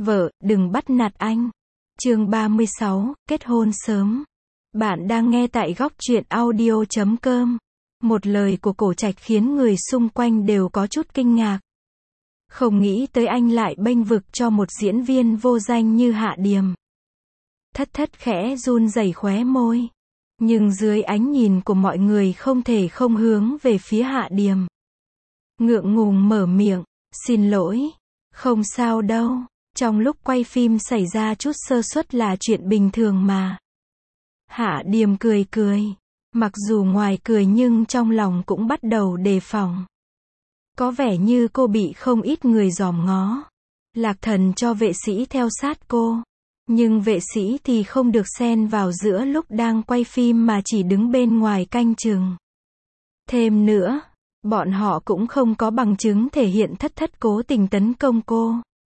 Vợ, đừng bắt nạt anh. Chương 36, kết hôn sớm. Bạn đang nghe tại góc truyện audio.com. Một lời của Cổ Trạch khiến người xung quanh đều có chút kinh ngạc. Không nghĩ tới anh lại bênh vực cho một diễn viên vô danh như Hạ Điềm. Thất thất khẽ run rẩy khóe môi. Nhưng dưới ánh nhìn của mọi người không thể không hướng về phía Hạ Điềm. Ngượng ngùng mở miệng, xin lỗi. Không sao đâu. Trong lúc quay phim xảy ra chút sơ suất là chuyện bình thường mà. Hạ Điềm cười cười. Mặc dù ngoài cười nhưng trong lòng cũng bắt đầu đề phòng. Có vẻ như cô bị không ít người dòm ngó. Lạc Thần cho vệ sĩ theo sát cô. Nhưng vệ sĩ thì không được xen vào giữa lúc đang quay phim mà chỉ đứng bên ngoài canh chừng. Thêm nữa, bọn họ cũng không có bằng chứng thể hiện thất thất cố tình tấn công cô.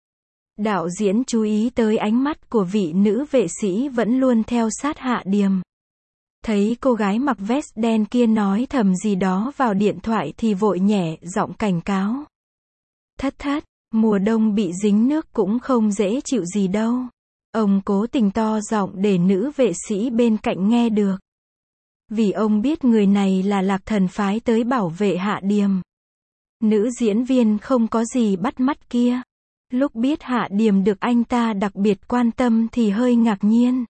Đạo diễn chú ý tới ánh mắt của vị nữ vệ sĩ vẫn luôn theo sát Hạ Điềm. Thấy cô gái mặc vest đen kia nói thầm gì đó vào điện thoại thì vội nhẹ giọng cảnh cáo. Thất thất, mùa đông bị dính nước cũng không dễ chịu gì đâu. Ông cố tình to giọng để nữ vệ sĩ bên cạnh nghe được. Vì ông biết người này là Lạc Thần phái tới bảo vệ Hạ Điềm. Nữ diễn viên không có gì bắt mắt kia. Lúc biết Hạ Điềm được anh ta đặc biệt quan tâm thì hơi ngạc nhiên.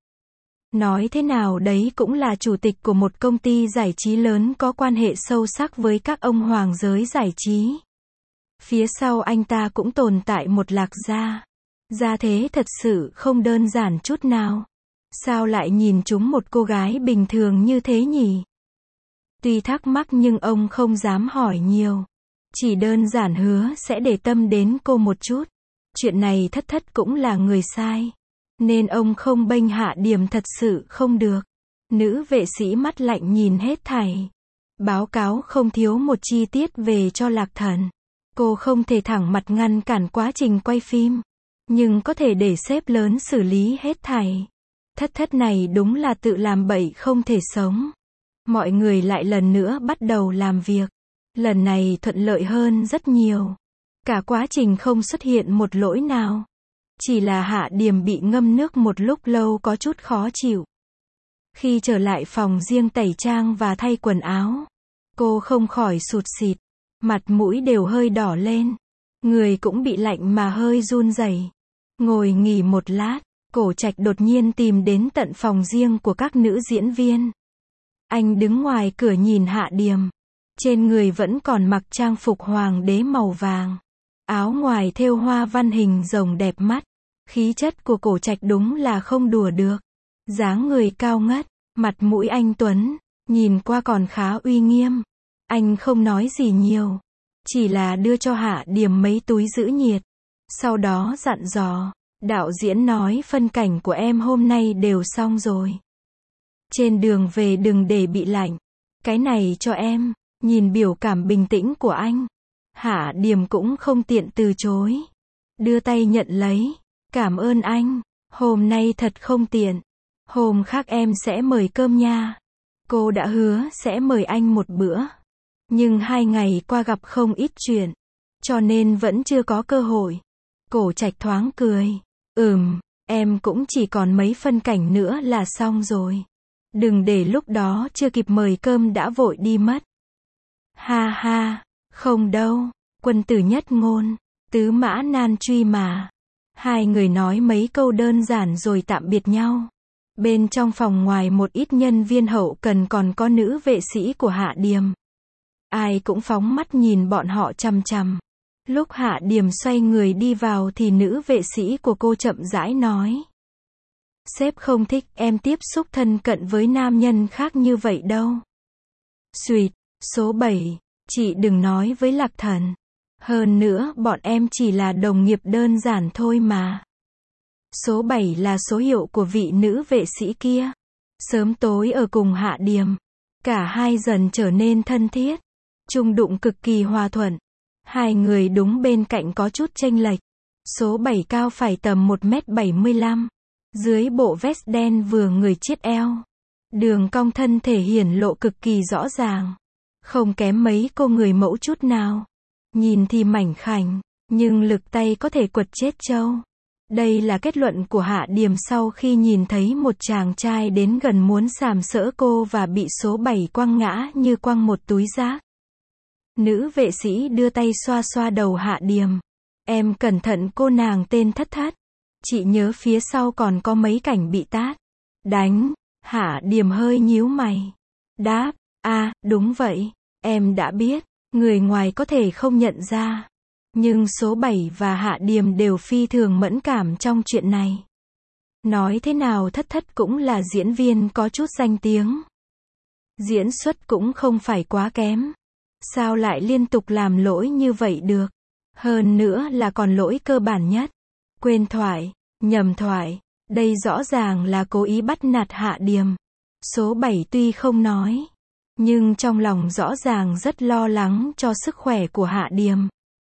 Nói thế nào đấy cũng là chủ tịch của một công ty giải trí lớn có quan hệ sâu sắc với các ông hoàng giới giải trí. Phía sau anh ta cũng tồn tại một Lạc gia. Gia thế thật sự không đơn giản chút nào. Sao lại nhìn chúng một cô gái bình thường như thế nhỉ? Tuy thắc mắc nhưng ông không dám hỏi nhiều. Chỉ đơn giản hứa sẽ để tâm đến cô một chút. Chuyện này thất thất cũng là người sai. Nên ông không bênh Hạ Điềm thật sự không được. Nữ vệ sĩ mắt lạnh nhìn hết thảy. Báo cáo không thiếu một chi tiết về cho Lạc Thần. Cô không thể thẳng mặt ngăn cản quá trình quay phim. Nhưng có thể để sếp lớn xử lý hết thảy. Thất thất này đúng là tự làm bậy không thể sống. Mọi người lại lần nữa bắt đầu làm việc. Lần này thuận lợi hơn rất nhiều. Cả quá trình không xuất hiện một lỗi nào. Chỉ là Hạ Điềm bị ngâm nước một lúc lâu có chút khó chịu. Khi trở lại phòng riêng tẩy trang và thay quần áo, cô không khỏi sụt sịt. Mặt mũi đều hơi đỏ lên. Người cũng bị lạnh mà hơi run rẩy. Ngồi nghỉ một lát, Cổ Trạch đột nhiên tìm đến tận phòng riêng của các nữ diễn viên. Anh đứng ngoài cửa nhìn Hạ Điềm. Trên người vẫn còn mặc trang phục hoàng đế màu vàng. Áo ngoài thêu hoa văn hình rồng đẹp mắt. Khí chất của Cổ Trạch đúng là không đùa được. Dáng người cao ngất, mặt mũi anh tuấn, nhìn qua còn khá uy nghiêm. Anh không nói gì nhiều. Chỉ là đưa cho Hạ Điềm mấy túi giữ nhiệt. Sau đó dặn dò, đạo diễn nói phân cảnh của em hôm nay đều xong rồi. Trên đường về đừng để bị lạnh. Cái này cho em. Nhìn biểu cảm bình tĩnh của anh, Hạ Điềm cũng không tiện từ chối. Đưa tay nhận lấy. Cảm ơn anh. Hôm nay thật không tiện. Hôm khác em sẽ mời cơm nha. Cô đã hứa sẽ mời anh một bữa. Nhưng 2 ngày qua gặp không ít chuyện. Cho nên vẫn chưa có cơ hội. Cổ Trạch thoáng cười. Em cũng chỉ còn mấy phân cảnh nữa là xong rồi. Đừng để lúc đó chưa kịp mời cơm đã vội đi mất. Ha ha, không đâu. Quân tử nhất ngôn, tứ mã nan truy mà. Hai người nói mấy câu đơn giản rồi tạm biệt nhau. Bên trong phòng ngoài một ít nhân viên hậu cần còn có nữ vệ sĩ của Hạ Điềm. Ai cũng phóng mắt nhìn bọn họ chằm chằm. Lúc Hạ Điềm xoay người đi vào thì nữ vệ sĩ của cô chậm rãi nói. Sếp không thích em tiếp xúc thân cận với nam nhân khác như vậy đâu. Xuyệt, số 7, chị đừng nói với Lạc Thần. Hơn nữa bọn em chỉ là đồng nghiệp đơn giản thôi mà. Số 7 là số hiệu của vị nữ vệ sĩ kia. Sớm tối ở cùng Hạ Điềm. Cả hai dần trở nên thân thiết. Chung đụng cực kỳ hòa thuận. Hai người đúng bên cạnh có chút chênh lệch. Số 7 cao phải tầm 1m75. Dưới bộ vest đen vừa người chiết eo. Đường cong thân thể hiển lộ cực kỳ rõ ràng. Không kém mấy cô người mẫu chút nào. Nhìn thì mảnh khảnh, nhưng lực tay có thể quật chết trâu. Đây là kết luận của Hạ Điềm sau khi nhìn thấy một chàng trai đến gần muốn sàm sỡ cô và bị số 7 quăng ngã như quăng một túi rác. Nữ vệ sĩ đưa tay xoa xoa đầu Hạ Điềm. Em cẩn thận cô nàng tên Thất Thất. Chị nhớ phía sau còn có mấy cảnh bị tát. Đánh. Hạ Điềm hơi nhíu mày. Đáp, đúng vậy. Em đã biết. Người ngoài có thể không nhận ra. Nhưng số 7 và Hạ Điềm đều phi thường mẫn cảm trong chuyện này. Nói thế nào Thất Thất cũng là diễn viên có chút danh tiếng. Diễn xuất cũng không phải quá kém. Sao lại liên tục làm lỗi như vậy được? Hơn nữa là còn lỗi cơ bản nhất. Quên thoại, nhầm thoại. Đây rõ ràng là cố ý bắt nạt Hạ Điềm. Số 7 tuy không nói, nhưng trong lòng rõ ràng rất lo lắng cho sức khỏe của Hạ Điềm.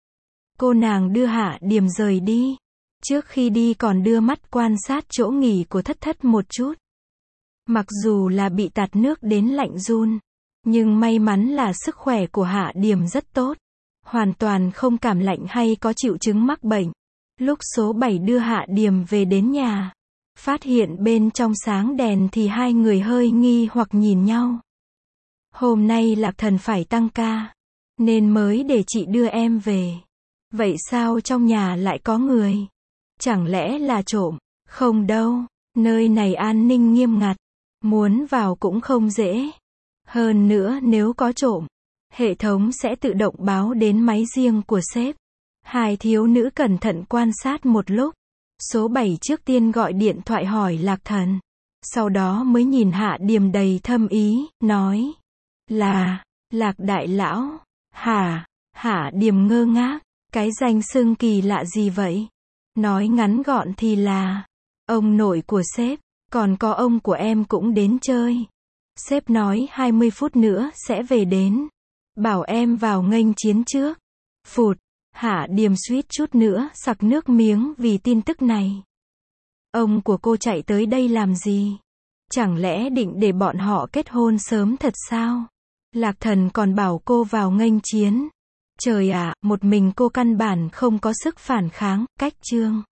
Cô nàng đưa Hạ Điềm rời đi. Trước khi đi còn đưa mắt quan sát chỗ nghỉ của Thất Thất một chút. Mặc dù là bị tạt nước đến lạnh run, nhưng may mắn là sức khỏe của Hạ Điềm rất tốt. Hoàn toàn không cảm lạnh hay có triệu chứng mắc bệnh. Lúc số 7 đưa Hạ Điềm về đến nhà, phát hiện bên trong sáng đèn thì hai người hơi nghi hoặc nhìn nhau. Hôm nay Lạc Thần phải tăng ca, nên mới để chị đưa em về. Vậy sao trong nhà lại có người? Chẳng lẽ là trộm? Không đâu, nơi này an ninh nghiêm ngặt, muốn vào cũng không dễ. Hơn nữa nếu có trộm, hệ thống sẽ tự động báo đến máy riêng của sếp. Hai thiếu nữ cẩn thận quan sát một lúc. Số 7 trước tiên gọi điện thoại hỏi Lạc Thần. Sau đó mới nhìn Hạ Điềm đầy thâm ý, nói. Là, Lạc đại lão. Hả? Hạ Điềm ngơ ngác. Cái danh xưng kỳ lạ gì vậy? Nói ngắn gọn thì là ông nội của sếp, còn có ông của em cũng đến chơi. Sếp nói 20 phút nữa sẽ về đến. Bảo em vào nghênh chiến trước. Phụt, Hạ Điềm suýt chút nữa sặc nước miếng vì tin tức này. Ông của cô chạy tới đây làm gì? Chẳng lẽ định để bọn họ kết hôn sớm thật sao? Lạc Thần còn bảo cô vào nghênh chiến. Trời ạ, một mình cô căn bản không có sức phản kháng, cách chương.